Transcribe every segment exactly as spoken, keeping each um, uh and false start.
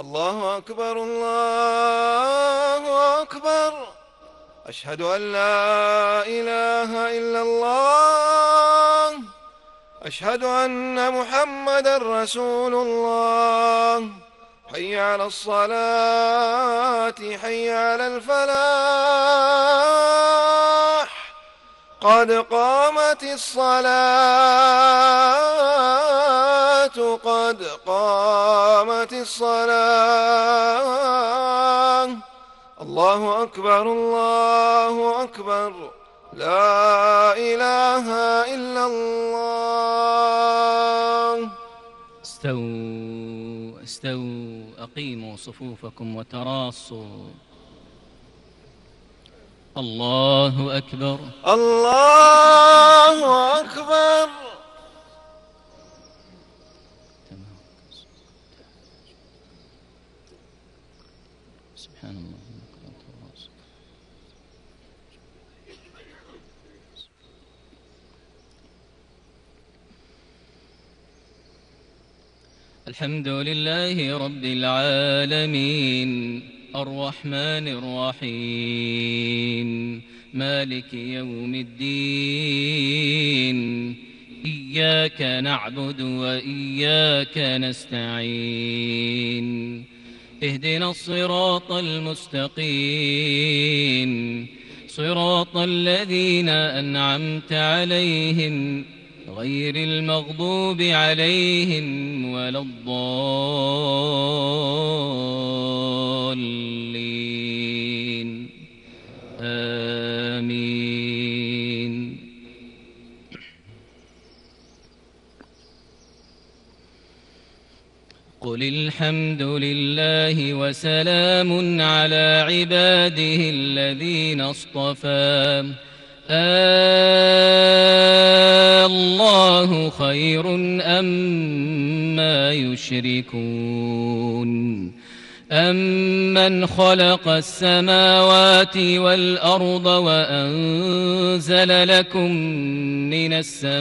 الله أكبر الله أكبر. أشهد أن لا إله إلا الله. أشهد أن محمدا رسول الله. حي على الصلاة حي على الفلاح. قد قامت الصلاة قد قامت الصلاة. الله أكبر الله أكبر. لا إله إلا الله. استووا استووا أقيموا صفوفكم وتراصوا. الله أكبر الله أكبر. سبحان الله. الحمد لله رب العالمين الرحمن الرحيم مالك يوم الدين. إياك نعبد وإياك نستعين. اهدنا الصراط المستقيم صراط الذين أنعمت عليهم غير المغضوب عليهم ولا الضالين. آمين. قل الحمد لله وسلام على عباده الذين اصطفى. الله خير أما يشركون. أمن خلق السماوات والأرض وأنزل لكم من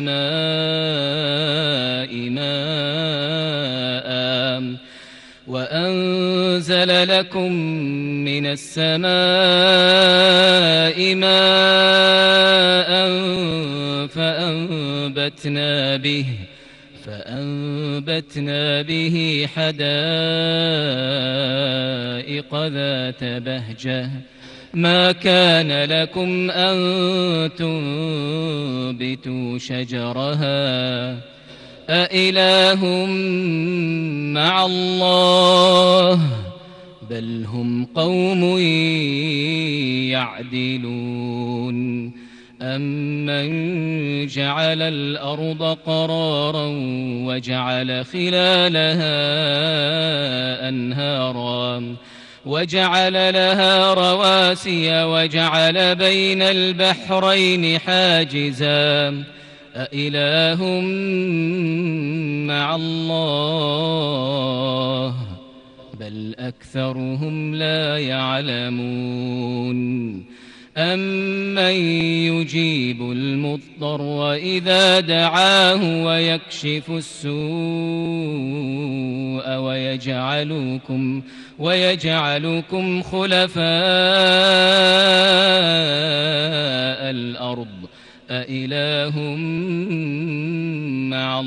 السماء ماء وأنزل لكم من السماء ماء فأنبتنا به فأنبتنا به حدائق ذات بهجة. ما كان لكم أن تنبتوا شجرها أإله مع الله بل هم قوم يعدلون. أمن جعل الأرض قرارا وجعل خلالها أنهارا وجعل لها رواسي وجعل بين البحرين حاجزا أإله مع الله بل أكثرهم لا يعلمون. أمن يجيب المضطر إذا دعاه ويكشف السوء ويجعلكم ويجعلكم خلفاء الأرض أإله مع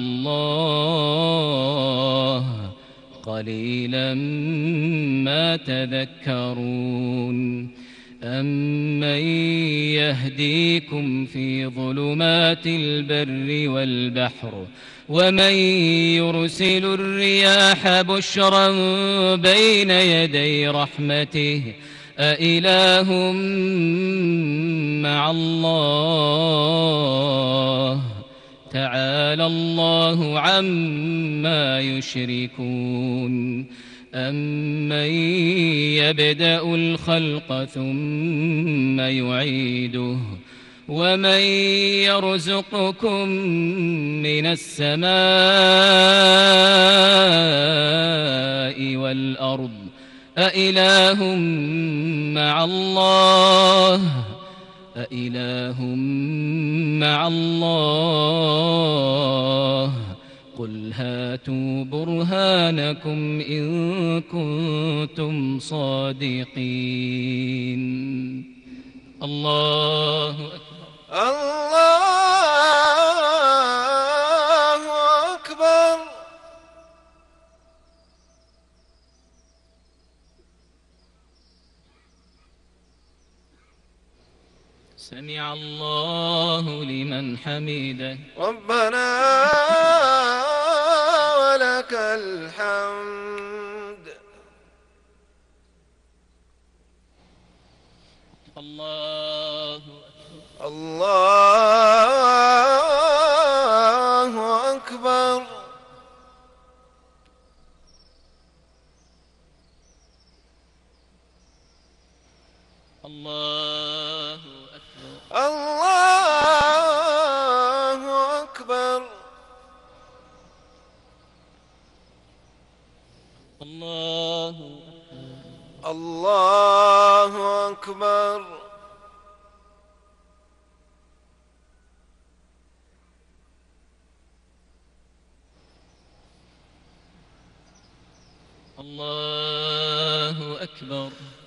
الله قليلا ما تذكرون. أمن يهديكم في ظلمات البر والبحر ومن يرسل الرياح بشرا بين يدي رحمته أإله مع الله تعالى الله عما يشركون. أمن يبدأ الخلق ثم يعيده ومن يرزقكم من السماء والأرض أإله مع الله أإله مع الله قل هاتوا برهانكم إن كنتم صادقين. الله أكبر. الله أكبر. سمع الله لمن حمده. ربنا ولك الحمد. الله الله أكبر. الله الله أكبر. الله الله أكبر. الله أكبر.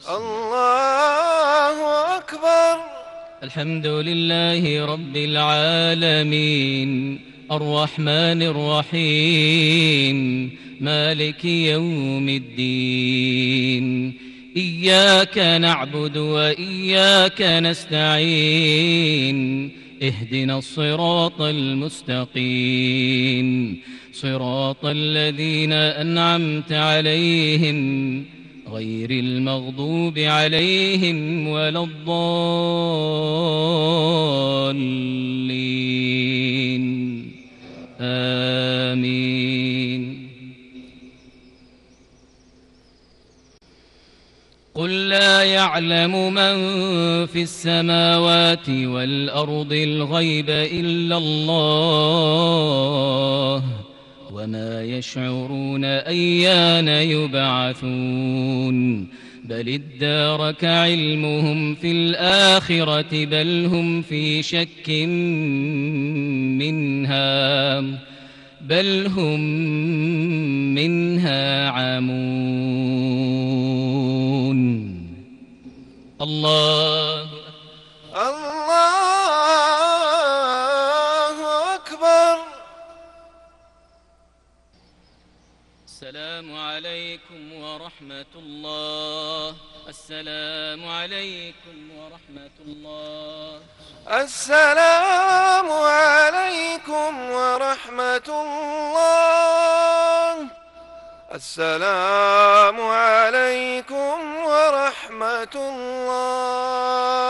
الله أكبر. الحمد لله رب العالمين الرحمن الرحيم مالك يوم الدين. إياك نعبد وإياك نستعين. اهدنا الصراط المستقيم صراط الذين أنعمت عليهم غير المغضوب عليهم ولا الضالين. آمين. قل لا يعلم من في السماوات والأرض الغيب إلا الله وما يشعرون أيان يبعثون. بل ادارك علمهم في الآخرة بل هم في شك منها بل هم منها عمون. الله الله أكبر. السلام عليكم ورحمة الله. السلام عليكم ورحمة الله. السلام عليكم ورحمة الله. السلام عليكم ورحمة الله.